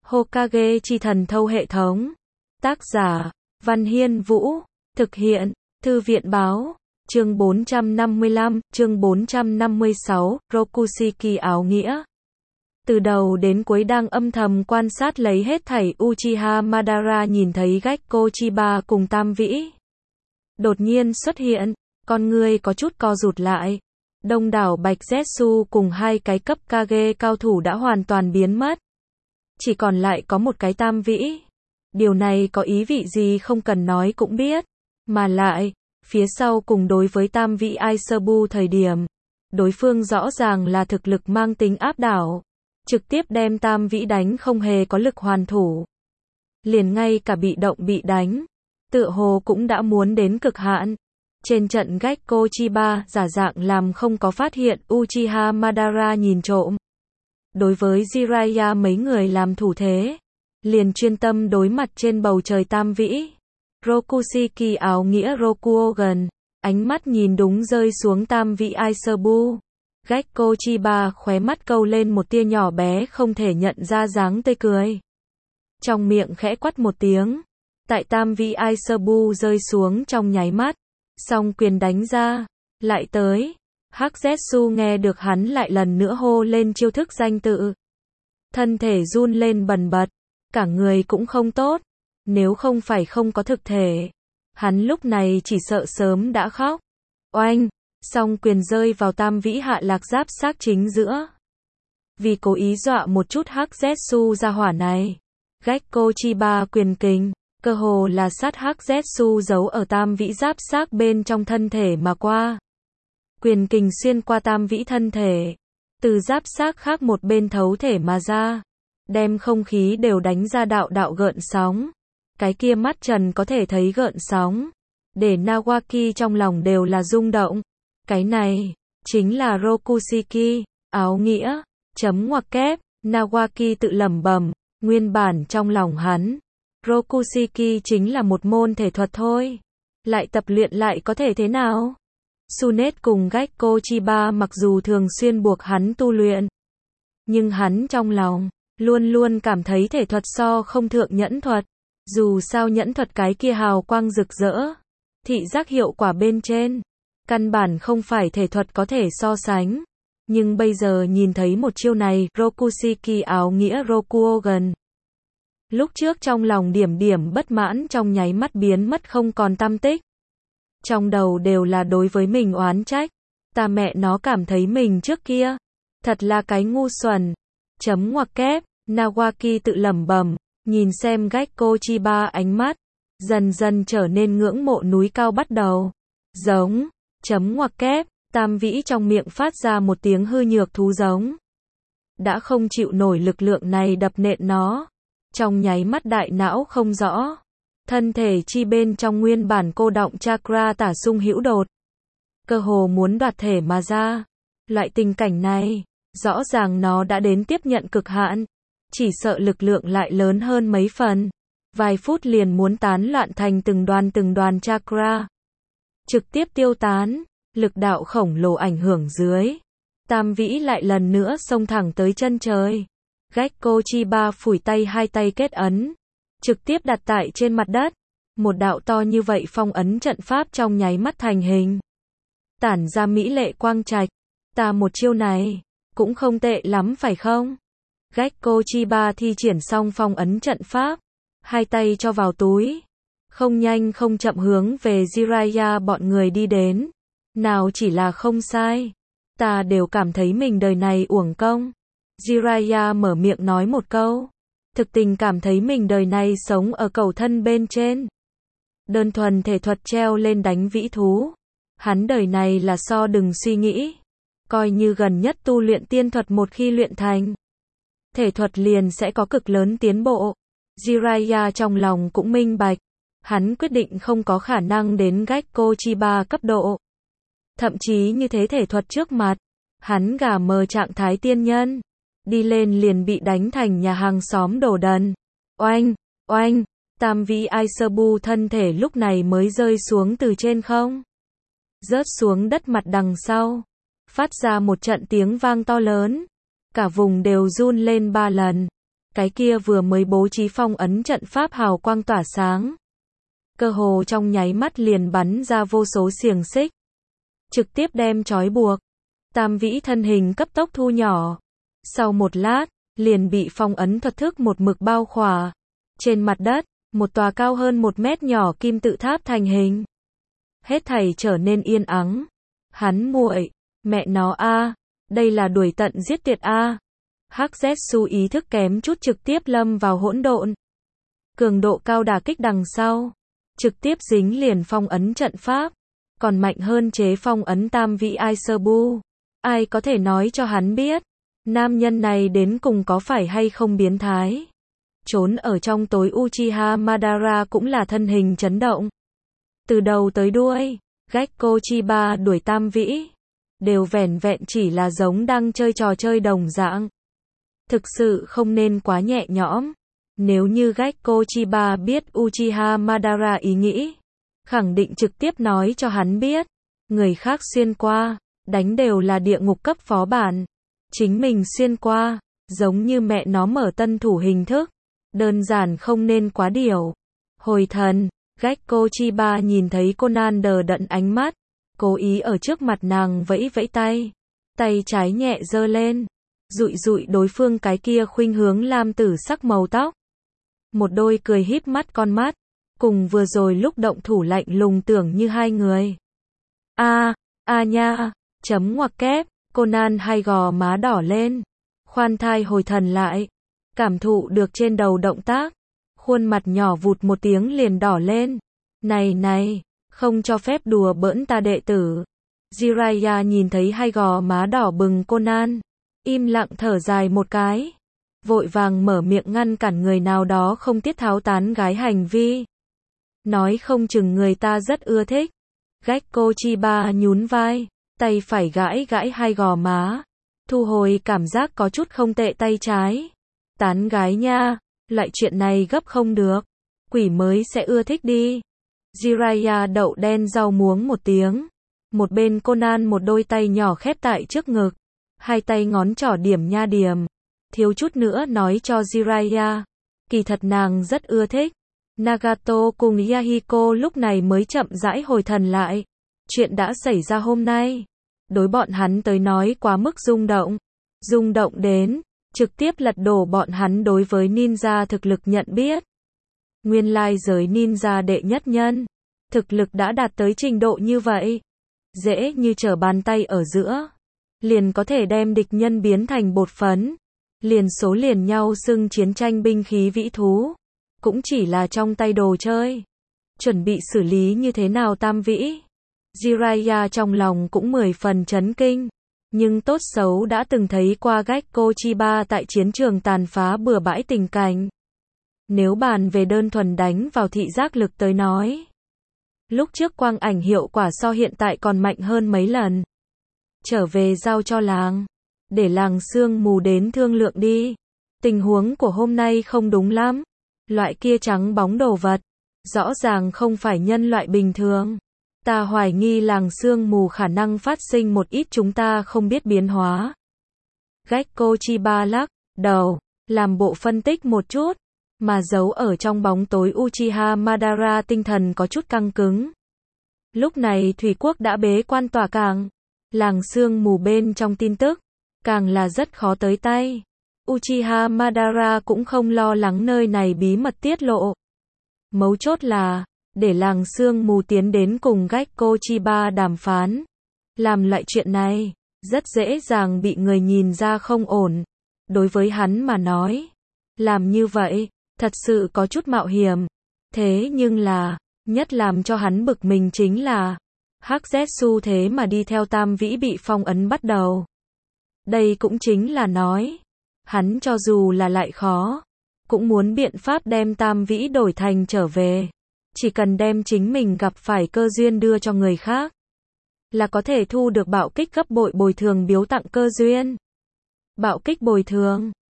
Hokage chi thần thâu hệ thống. Tác giả, Văn Hiên Vũ. Thực hiện, Thư viện báo. Chương 455, chương 456, Rokushiki áo nghĩa. Từ đầu đến cuối đang âm thầm quan sát lấy hết thảy Uchiha Madara nhìn thấy Gekko Chiba cùng Tam Vĩ. Đột nhiên xuất hiện, con người có chút co rụt lại. Đông đảo Bạch Zetsu cùng hai cái cấp Kage cao thủ đã hoàn toàn biến mất. Chỉ còn lại có một cái Tam Vĩ. Điều này có ý vị gì không cần nói cũng biết. Mà lại, phía sau cùng đối với Tam Vĩ Aisabu thời điểm, đối phương rõ ràng là thực lực mang tính áp đảo. Trực tiếp đem Tam Vĩ đánh không hề có lực hoàn thủ. Liền ngay cả bị động bị đánh, tựa hồ cũng đã muốn đến cực hạn. Trên trận Gekko Chiba giả dạng làm không có phát hiện Uchiha Madara nhìn trộm. Đối với Jiraiya mấy người làm thủ thế, liền chuyên tâm đối mặt trên bầu trời Tam Vĩ. Rokushiki áo nghĩa Rokuogan, ánh mắt nhìn đúng rơi xuống Tam Vĩ Aisabu. Gekko Chiba khóe mắt câu lên một tia nhỏ bé không thể nhận ra dáng tươi cười. Trong miệng khẽ quát một tiếng. Tại Tam Vĩ Aisabu rơi xuống trong nháy mắt. Song quyền đánh ra. Lại tới. Hắc Zetsu nghe được hắn lại lần nữa hô lên chiêu thức danh tự. Thân thể run lên bần bật. Cả người cũng không tốt. Nếu không phải không có thực thể, hắn lúc này chỉ sợ sớm đã khóc. Oanh! Song quyền rơi vào Tam Vĩ hạ lạc giáp xác chính giữa. Vì cố ý dọa một chút Hắc Zetsu ra hỏa này, Gekko Chiba quyền kình, cơ hồ là sát Hắc Zetsu giấu ở Tam Vĩ giáp xác bên trong thân thể mà qua. Quyền kình xuyên qua Tam Vĩ thân thể, từ giáp xác khác một bên thấu thể mà ra, đem không khí đều đánh ra đạo đạo gợn sóng. Cái kia mắt trần có thể thấy gợn sóng, để Nawaki trong lòng đều là rung động. Cái này, chính là Rokushiki, áo nghĩa, chấm ngoặc kép, Nawaki tự lẩm bẩm, nguyên bản trong lòng hắn. Rokushiki chính là một môn thể thuật thôi. Lại tập luyện lại có thể thế nào? Tsunade cùng Gekko Chiba mặc dù thường xuyên buộc hắn tu luyện. Nhưng hắn trong lòng, luôn luôn cảm thấy thể thuật so không thượng nhẫn thuật. Dù sao nhẫn thuật cái kia hào quang rực rỡ. Thị giác hiệu quả bên trên. Căn bản không phải thể thuật có thể so sánh. Nhưng bây giờ nhìn thấy một chiêu này, Rokushiki áo nghĩa Rokuogan. Lúc trước trong lòng điểm điểm bất mãn trong nháy mắt biến mất không còn tăm tích. Trong đầu đều là đối với mình oán trách. Ta mẹ nó cảm thấy mình trước kia. Thật là cái ngu xuẩn. Chấm ngoặc kép, Nawaki tự lẩm bẩm, nhìn xem Gekko Chiba ánh mắt. Dần dần trở nên ngưỡng mộ núi cao bắt đầu. Giống. Chấm ngoặc kép, Tam Vĩ trong miệng phát ra một tiếng hư nhược thú giống. Đã không chịu nổi lực lượng này đập nện nó. Trong nháy mắt đại não không rõ. Thân thể chi bên trong nguyên bản cô đọng chakra tả sung hữu đột. Cơ hồ muốn đoạt thể mà ra. Loại tình cảnh này, rõ ràng nó đã đến tiếp nhận cực hạn. Chỉ sợ lực lượng lại lớn hơn mấy phần. Vài phút liền muốn tán loạn thành từng đoàn chakra. Trực tiếp tiêu tán, lực đạo khổng lồ ảnh hưởng dưới. Tam Vĩ lại lần nữa xông thẳng tới chân trời. Gekko Chiba phủi tay hai tay kết ấn. Trực tiếp đặt tại trên mặt đất. Một đạo to như vậy phong ấn trận pháp trong nháy mắt thành hình. Tản ra mỹ lệ quang trạch. Ta một chiêu này, cũng không tệ lắm phải không? Gekko Chiba thi triển xong phong ấn trận pháp. Hai tay cho vào túi. Không nhanh không chậm hướng về Jiraiya bọn người đi đến. Nào chỉ là không sai. Ta đều cảm thấy mình đời này uổng công. Jiraiya mở miệng nói một câu. Thực tình cảm thấy mình đời này sống ở cầu thân bên trên. Đơn thuần thể thuật treo lên đánh vĩ thú. Hắn đời này là so đừng suy nghĩ. Coi như gần nhất tu luyện tiên thuật một khi luyện thành. Thể thuật liền sẽ có cực lớn tiến bộ. Jiraiya trong lòng cũng minh bạch. Hắn quyết định không có khả năng đến Gekko Chiba cấp độ. Thậm chí như thế thể thuật trước mặt. Hắn gà mờ trạng thái tiên nhân. Đi lên liền bị đánh thành nhà hàng xóm đổ đần. Oanh, oanh, Tam Vĩ Aisabu thân thể lúc này mới rơi xuống từ trên không. Rớt xuống đất mặt đằng sau. Phát ra một trận tiếng vang to lớn. Cả vùng đều run lên 3 lần. cái kia vừa mới bố trí phong ấn trận pháp hào quang tỏa sáng. Cơ hồ trong nháy mắt liền bắn ra vô số xiềng xích. Trực tiếp đem trói buộc. Tam vĩ thân hình cấp tốc thu nhỏ. Sau một lát, liền bị phong ấn thuật thức một mực bao khỏa. Trên mặt đất, một tòa cao hơn 1 mét nhỏ kim tự tháp thành hình. Hết thảy trở nên yên ắng. Hắn muội, mẹ nó a, đây là đuổi tận giết tuyệt a. Hắc Zetsu ý thức kém chút trực tiếp lâm vào hỗn độn. Cường độ cao đả kích đằng sau, trực tiếp dính liền phong ấn trận pháp, còn mạnh hơn chế phong ấn tam vĩ Aiserbu. Ai có thể nói cho hắn biết, nam nhân này đến cùng có phải hay không biến thái? Trốn ở trong tối Uchiha Madara cũng là thân hình chấn động. Từ đầu tới đuôi, Gekko Chiba đuổi tam vĩ, đều vẻn vẹn chỉ là giống đang chơi trò chơi đồng dạng. Thực sự không nên quá nhẹ nhõm. Nếu như Gekko Chiba biết Uchiha Madara ý nghĩ, khẳng định trực tiếp nói cho hắn biết. Người khác xuyên qua, đánh đều là địa ngục cấp phó bản. Chính mình xuyên qua, giống như mẹ nó mở tân thủ hình thức. Đơn giản không nên quá điều. Hồi thần, Gekko Chiba nhìn thấy Conan đờ đẫn ánh mắt, cố ý ở trước mặt nàng vẫy vẫy tay. Tay trái nhẹ giơ lên, dụi dụi đối phương cái kia khuynh hướng lam tử sắc màu tóc. Một đôi cười híp mắt con mắt, cùng vừa rồi lúc động thủ lạnh lùng tưởng như hai người. A nha, chấm ngoặc kép, Conan hai gò má đỏ lên, khoan thai hồi thần lại, cảm thụ được trên đầu động tác, khuôn mặt nhỏ vụt một tiếng liền đỏ lên. Này, không cho phép đùa bỡn ta đệ tử. Jiraiya nhìn thấy hai gò má đỏ bừng Conan, im lặng thở dài một cái, vội vàng mở miệng ngăn cản người nào đó không tiết tháo tán gái hành vi. Nói không chừng người ta rất ưa thích. Gekko Chiba nhún vai, tay phải gãi gãi hai gò má, thu hồi cảm giác có chút không tệ tay trái. Tán gái nha, loại chuyện này gấp không được, quỷ mới sẽ ưa thích đi. Jiraiya đậu đen rau muống một tiếng. Một bên Conan một đôi tay nhỏ khép tại trước ngực, hai tay ngón trỏ điểm nha điểm, thiếu chút nữa nói cho Jiraiya, kỳ thật nàng rất ưa thích. Nagato cùng Yahiko lúc này mới chậm rãi hồi thần lại. Chuyện đã xảy ra hôm nay, đối bọn hắn tới nói quá mức rung động đến, trực tiếp lật đổ bọn hắn đối với ninja thực lực nhận biết. Nguyên lai giới ninja đệ nhất nhân, thực lực đã đạt tới trình độ như vậy, dễ như trở bàn tay ở giữa, liền có thể đem địch nhân biến thành bột phấn, liền số liền nhau xưng chiến tranh binh khí vĩ thú, cũng chỉ là trong tay đồ chơi. Chuẩn bị xử lý như thế nào tam vĩ? Jiraiya trong lòng cũng 10 phần chấn kinh, nhưng tốt xấu đã từng thấy qua Gekko Chiba tại chiến trường tàn phá bừa bãi tình cảnh. Nếu bàn về đơn thuần đánh vào thị giác lực tới nói, lúc trước quang ảnh hiệu quả so hiện tại còn mạnh hơn mấy lần. Trở về giao cho làng, để làng sương mù đến thương lượng đi. Tình huống của hôm nay không đúng lắm. Loại kia trắng bóng đồ vật, rõ ràng không phải nhân loại bình thường. Ta hoài nghi làng sương mù khả năng phát sinh một ít chúng ta không biết biến hóa. Gekko Chiba lắc đầu, làm bộ phân tích một chút, mà giấu ở trong bóng tối Uchiha Madara tinh thần có chút căng cứng. Lúc này Thủy Quốc đã bế quan tỏa cảng, làng sương mù bên trong tin tức, càng là rất khó tới tay. Uchiha Madara cũng không lo lắng nơi này bí mật tiết lộ. Mấu chốt là, để làng sương mù tiến đến cùng Gekko Chiba đàm phán. Làm loại chuyện này, rất dễ dàng bị người nhìn ra không ổn. Đối với hắn mà nói, làm như vậy, thật sự có chút mạo hiểm. Thế nhưng là, nhất làm cho hắn bực mình chính là, Hắc Zetsu thế mà đi theo tam vĩ bị phong ấn bắt đầu. Đây cũng chính là nói, hắn cho dù là lại khó, cũng muốn biện pháp đem tam vĩ đổi thành trở về. Chỉ cần đem chính mình gặp phải cơ duyên đưa cho người khác, là có thể thu được bạo kích gấp bội bồi thường biếu tặng cơ duyên. Bạo kích bồi thường,